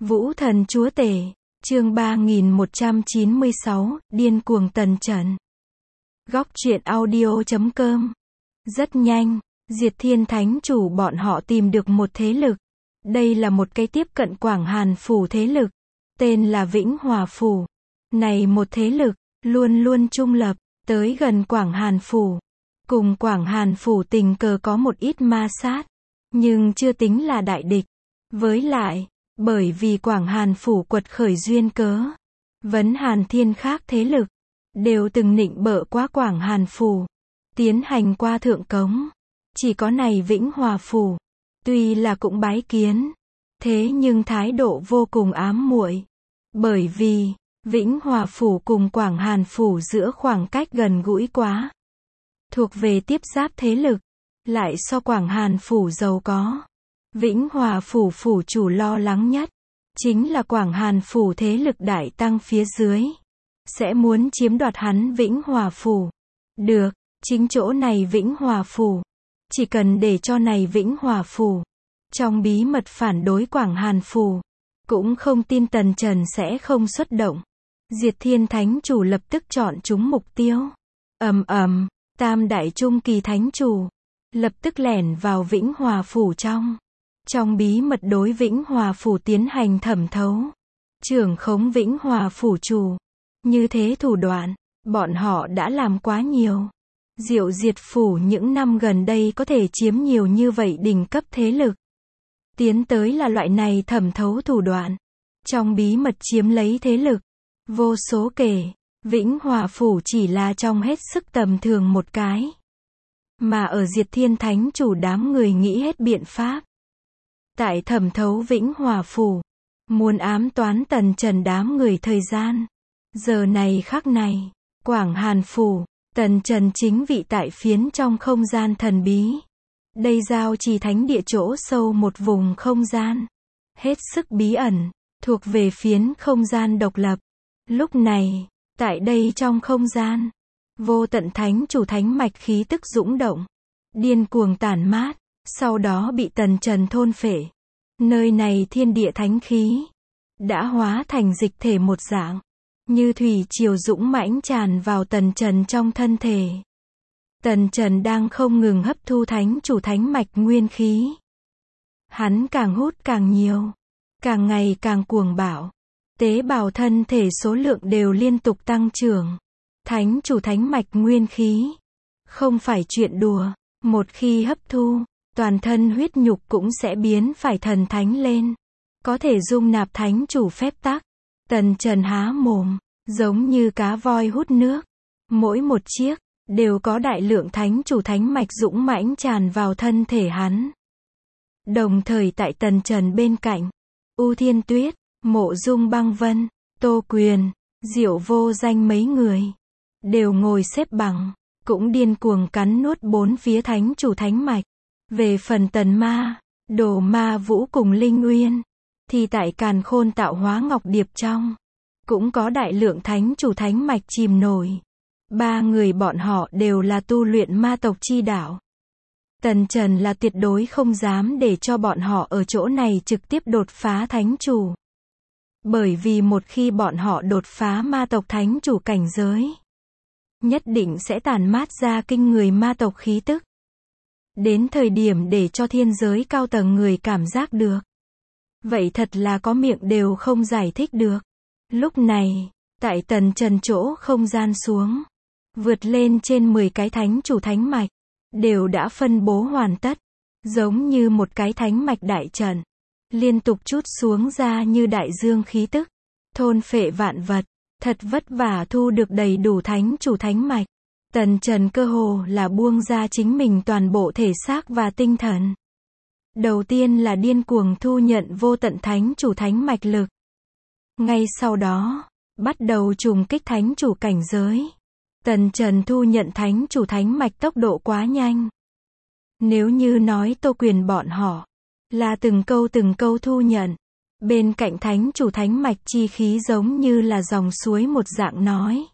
Vũ thần chúa tể, chương 3196, điên cuồng tần trần. Góc truyện audio.com. Rất nhanh, Diệt Thiên Thánh Chủ bọn họ tìm được một thế lực. Đây là một cái tiếp cận Quảng Hàn Phủ thế lực, tên là Vĩnh Hòa Phủ. Này một thế lực, luôn luôn trung lập, tới gần Quảng Hàn Phủ. Cùng Quảng Hàn Phủ tình cờ có một ít ma sát, nhưng chưa tính là đại địch. Với lại, bởi vì Quảng Hàn Phủ quật khởi duyên cớ, Vấn Hàn Thiên khác thế lực, đều từng nịnh bợ qua Quảng Hàn Phủ, tiến hành qua thượng cống. Chỉ có này Vĩnh Hòa Phủ, tuy là cũng bái kiến, thế nhưng thái độ vô cùng ám muội. Bởi vì, Vĩnh Hòa Phủ cùng Quảng Hàn Phủ giữa khoảng cách gần gũi quá. Thuộc về tiếp giáp thế lực, lại so Quảng Hàn Phủ giàu có. Vĩnh Hòa Phủ phủ chủ lo lắng nhất, chính là Quảng Hàn Phủ thế lực đại tăng phía dưới, sẽ muốn chiếm đoạt hắn Vĩnh Hòa Phủ. Được, chính chỗ này Vĩnh Hòa Phủ, chỉ cần để cho này Vĩnh Hòa Phủ, trong bí mật phản đối Quảng Hàn Phủ, cũng không tin Tần Trần sẽ không xuất động. Diệt Thiên Thánh Chủ lập tức chọn chúng mục tiêu. Tam đại trung kỳ thánh chủ, lập tức lẻn vào Vĩnh Hòa Phủ trong bí mật đối Vĩnh Hòa Phủ tiến hành thẩm thấu, trưởng khống Vĩnh Hòa Phủ chủ. Như thế thủ đoạn, bọn họ đã làm quá nhiều. Diệu Diệt Phủ những năm gần đây có thể chiếm nhiều như vậy đỉnh cấp thế lực. Tiến tới là loại này thẩm thấu thủ đoạn, trong bí mật chiếm lấy thế lực, vô số kể. Vĩnh Hòa Phủ chỉ là trong hết sức tầm thường một cái. Mà ở Diệt Thiên Thánh Chủ đám người nghĩ hết biện pháp. Tại thẩm thấu Vĩnh Hòa Phủ, muốn ám toán Tần Trần đám người thời gian. Giờ này khắc này, Quảng Hàn Phủ, Tần Trần chính vị tại phiến trong không gian thần bí. Đây giao trì thánh địa chỗ sâu một vùng không gian. Hết sức bí ẩn, thuộc về phiến không gian độc lập. Lúc này, tại đây trong không gian, vô tận thánh chủ thánh mạch khí tức dũng động, điên cuồng tản mát, sau đó bị Tần Trần thôn phệ. Nơi này thiên địa thánh khí đã hóa thành dịch thể một dạng, như thủy triều dũng mãnh tràn vào Tần Trần trong thân thể. Tần Trần đang không ngừng hấp thu thánh chủ thánh mạch nguyên khí. Hắn càng hút càng nhiều, càng ngày càng cuồng bạo. Tế bào thân thể số lượng đều liên tục tăng trưởng. Thánh chủ thánh mạch nguyên khí, không phải chuyện đùa. Một khi hấp thu, toàn thân huyết nhục cũng sẽ biến phải thần thánh lên. Có thể dung nạp thánh chủ phép tắc. Tần Trần há mồm, giống như cá voi hút nước. Mỗi một chiếc, đều có đại lượng thánh chủ thánh mạch dũng mãnh tràn vào thân thể hắn. Đồng thời tại Tần Trần bên cạnh, U Thiên Tuyết, Mộ Dung Băng Vân, Tô Quyền, Diệu Vô Danh mấy người, đều ngồi xếp bằng, cũng điên cuồng cắn nuốt bốn phía thánh chủ thánh mạch. Về phần Tần Ma, Đồ Ma Vũ cùng Linh Uyên, thì tại Càn Khôn tạo hóa ngọc điệp trong, cũng có đại lượng thánh chủ thánh mạch chìm nổi. Ba người bọn họ đều là tu luyện ma tộc chi đạo. Tần Trần là tuyệt đối không dám để cho bọn họ ở chỗ này trực tiếp đột phá thánh chủ. Bởi vì một khi bọn họ đột phá ma tộc thánh chủ cảnh giới, nhất định sẽ tản mát ra kinh người ma tộc khí tức. Đến thời điểm để cho thiên giới cao tầng người cảm giác được, vậy thật là có miệng đều không giải thích được. Lúc này, tại Tần Trần chỗ không gian xuống, vượt lên trên 10 cái thánh chủ thánh mạch, đều đã phân bố hoàn tất, giống như một cái thánh mạch đại trận, liên tục trút xuống ra như đại dương khí tức, thôn phệ vạn vật. Thật vất vả thu được đầy đủ thánh chủ thánh mạch, Tần Trần cơ hồ là buông ra chính mình toàn bộ thể xác và tinh thần. Đầu tiên là điên cuồng thu nhận vô tận thánh chủ thánh mạch lực. Ngay sau đó, bắt đầu trùng kích thánh chủ cảnh giới. Tần Trần thu nhận thánh chủ thánh mạch tốc độ quá nhanh. Nếu như nói Tô Quyền bọn họ là từng câu thu nhận, bên cạnh thánh chủ thánh mạch chi khí giống như là dòng suối một dạng nói.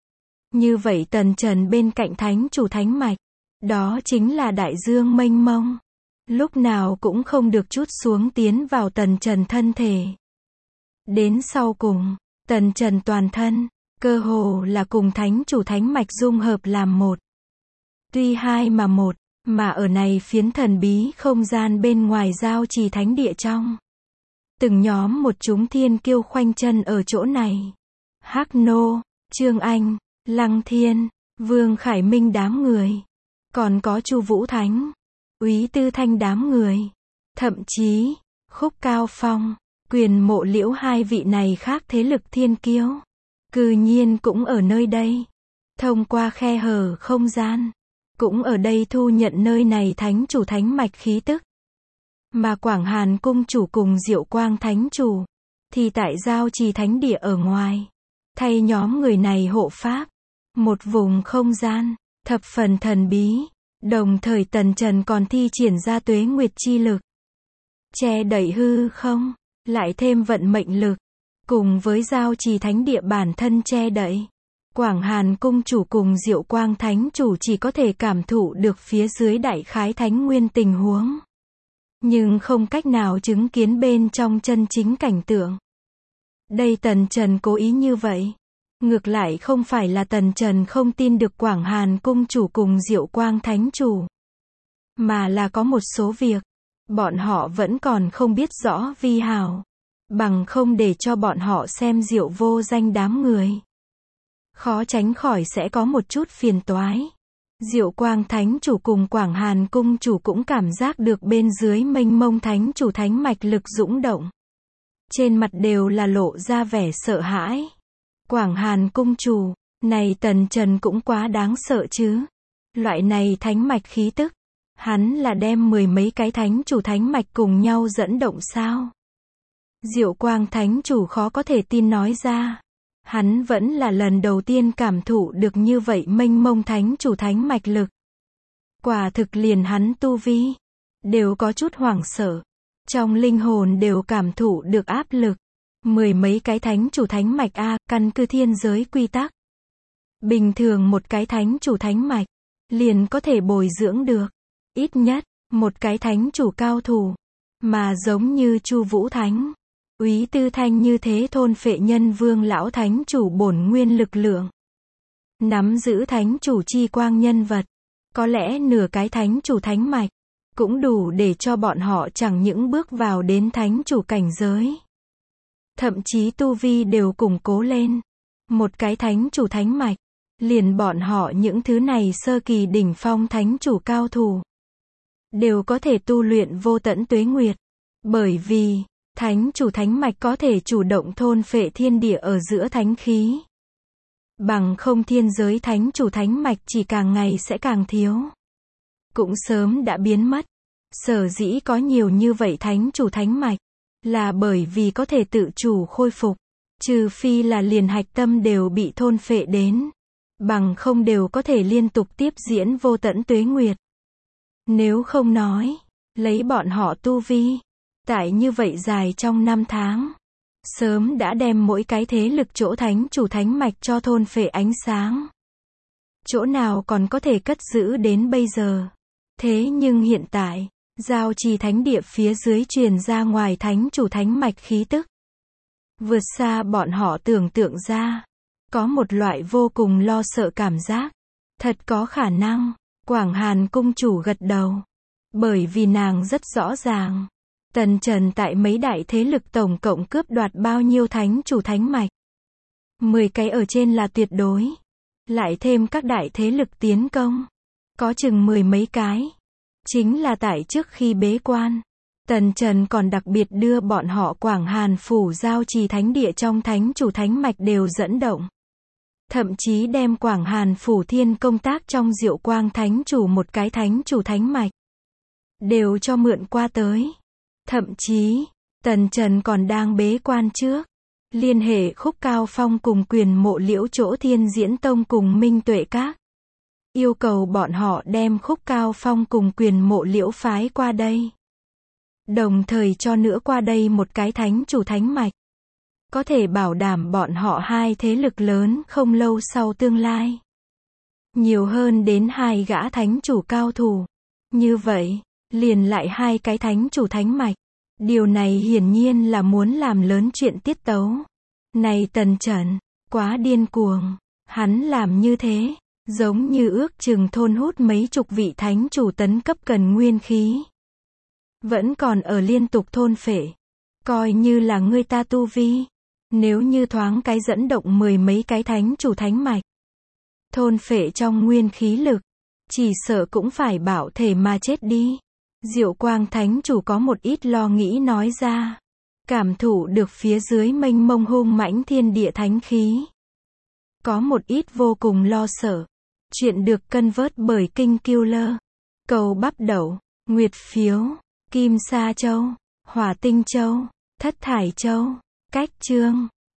Như vậy Tần Trần bên cạnh thánh chủ thánh mạch, đó chính là đại dương mênh mông. Lúc nào cũng không được trút xuống tiến vào Tần Trần thân thể. Đến sau cùng, Tần Trần toàn thân, cơ hồ là cùng thánh chủ thánh mạch dung hợp làm một. Tuy hai mà một, mà ở này phiến thần bí không gian bên ngoài giao trì thánh địa trong. Từng nhóm một chúng thiên kiêu khoanh chân ở chỗ này. Hắc Nô, Trương Anh, Lăng Thiên, Vương Khải Minh đám người. Còn có Chu Vũ Thánh, Úy Tư Thanh đám người. Thậm chí, Khúc Cao Phong, Quyền Mộ Liễu hai vị này khác thế lực thiên kiêu. Cư nhiên cũng ở nơi đây. Thông qua khe hở không gian. Cũng ở đây thu nhận nơi này thánh chủ thánh mạch khí tức. Mà Quảng Hàn cung chủ cùng Diệu Quang thánh chủ. Thì tại giao trì thánh địa ở ngoài. Thay nhóm người này hộ pháp. Một vùng không gian, thập phần thần bí. Đồng thời Tần Trần còn thi triển ra tuế nguyệt chi lực. Che đậy hư không, lại thêm vận mệnh lực. Cùng với giao trì thánh địa bản thân che đậy. Quảng Hàn cung chủ cùng Diệu Quang thánh chủ chỉ có thể cảm thụ được phía dưới đại khái thánh nguyên tình huống. Nhưng không cách nào chứng kiến bên trong chân chính cảnh tượng. Đây Tần Trần cố ý như vậy. Ngược lại không phải là Tần Trần không tin được Quảng Hàn cung chủ cùng Diệu Quang thánh chủ. Mà là có một số việc, bọn họ vẫn còn không biết rõ vi hảo. Bằng không để cho bọn họ xem Diệu vô danh đám người. Khó tránh khỏi sẽ có một chút phiền toái. Diệu Quang thánh chủ cùng Quảng Hàn cung chủ cũng cảm giác được bên dưới mênh mông thánh chủ thánh mạch lực dũng động. Trên mặt đều là lộ ra vẻ sợ hãi. Quảng Hàn cung chủ, này Tần Trần cũng quá đáng sợ chứ. Loại này thánh mạch khí tức, hắn là đem mười mấy cái thánh chủ thánh mạch cùng nhau dẫn động sao? Diệu Quang thánh chủ khó có thể tin nói ra. Hắn vẫn là lần đầu tiên cảm thụ được như vậy mênh mông thánh chủ thánh mạch lực. Quả thực liền hắn tu vi, đều có chút hoảng sợ. Trong linh hồn đều cảm thụ được áp lực. Mười mấy cái thánh chủ thánh mạch căn cứ thiên giới quy tắc. Bình thường một cái thánh chủ thánh mạch, liền có thể bồi dưỡng được. Ít nhất, một cái thánh chủ cao thủ. Mà giống như Chu Vũ Thánh, Úy Tư Thanh như thế thôn phệ nhân vương lão thánh chủ bổn nguyên lực lượng. Nắm giữ thánh chủ chi quang nhân vật. Có lẽ nửa cái thánh chủ thánh mạch, cũng đủ để cho bọn họ chẳng những bước vào đến thánh chủ cảnh giới. Thậm chí tu vi đều củng cố lên. Một cái thánh chủ thánh mạch, liền bọn họ những thứ này sơ kỳ đỉnh phong thánh chủ cao thủ. Đều có thể tu luyện vô tận tuế nguyệt. Bởi vì, thánh chủ thánh mạch có thể chủ động thôn phệ thiên địa ở giữa thánh khí. Bằng không thiên giới thánh chủ thánh mạch chỉ càng ngày sẽ càng thiếu. Cũng sớm đã biến mất. Sở dĩ có nhiều như vậy thánh chủ thánh mạch, là bởi vì có thể tự chủ khôi phục. Trừ phi là liền hạch tâm đều bị thôn phệ đến. Bằng không đều có thể liên tục tiếp diễn vô tận tuế nguyệt. Nếu không nói, lấy bọn họ tu vi, tại như vậy dài trong 5 tháng, sớm đã đem mỗi cái thế lực chỗ thánh chủ thánh mạch cho thôn phệ ánh sáng. Chỗ nào còn có thể cất giữ đến bây giờ. Thế nhưng hiện tại, giao trì thánh địa phía dưới truyền ra ngoài thánh chủ thánh mạch khí tức. Vượt xa bọn họ tưởng tượng ra. Có một loại vô cùng lo sợ cảm giác. Thật có khả năng. Quảng Hàn cung chủ gật đầu. Bởi vì nàng rất rõ ràng. Tần Trần tại mấy đại thế lực tổng cộng cướp đoạt bao nhiêu thánh chủ thánh mạch. 10 cái ở trên là tuyệt đối. Lại thêm các đại thế lực tiến công. Có chừng 10 mấy cái. Chính là tại trước khi bế quan. Tần Trần còn đặc biệt đưa bọn họ Quảng Hàn phủ giao trì thánh địa trong thánh chủ thánh mạch đều dẫn động. Thậm chí đem Quảng Hàn phủ thiên công tác trong Diệu Quang thánh chủ một cái thánh chủ thánh mạch. Đều cho mượn qua tới. Thậm chí, Tần Trần còn đang bế quan trước. Liên hệ Khúc Cao Phong cùng Quyền Mộ Liễu chỗ Thiên Diễn Tông cùng Minh Tuệ Các. Yêu cầu bọn họ đem Khúc Cao Phong cùng Quyền Mộ Liễu phái qua đây. Đồng thời cho nữa qua đây một cái thánh chủ thánh mạch. Có thể bảo đảm bọn họ hai thế lực lớn không lâu sau tương lai. Nhiều hơn đến 2 gã thánh chủ cao thủ. Như vậy, liền lại 2 cái thánh chủ thánh mạch. Điều này hiển nhiên là muốn làm lớn chuyện tiết tấu. Này Tần Chẩn, quá điên cuồng. Hắn làm như thế, giống như ước chừng thôn hút mấy chục vị thánh chủ tấn cấp cần nguyên khí. Vẫn còn ở liên tục thôn phệ. Coi như là người ta tu vi. Nếu như thoáng cái dẫn động 10 mấy cái thánh chủ thánh mạch. Thôn phệ trong nguyên khí lực. Chỉ sợ cũng phải bảo thể mà chết đi. Diệu Quang thánh chủ có một ít lo nghĩ nói ra. Cảm thụ được phía dưới mênh mông hung mãnh thiên địa thánh khí. Có một ít vô cùng lo sợ. Chuyện được cân vớt bởi Kinh Killer. Cầu bắp đậu, Nguyệt phiếu, Kim Sa Châu, Hỏa Tinh Châu, Thất Thải Châu, Cách chương.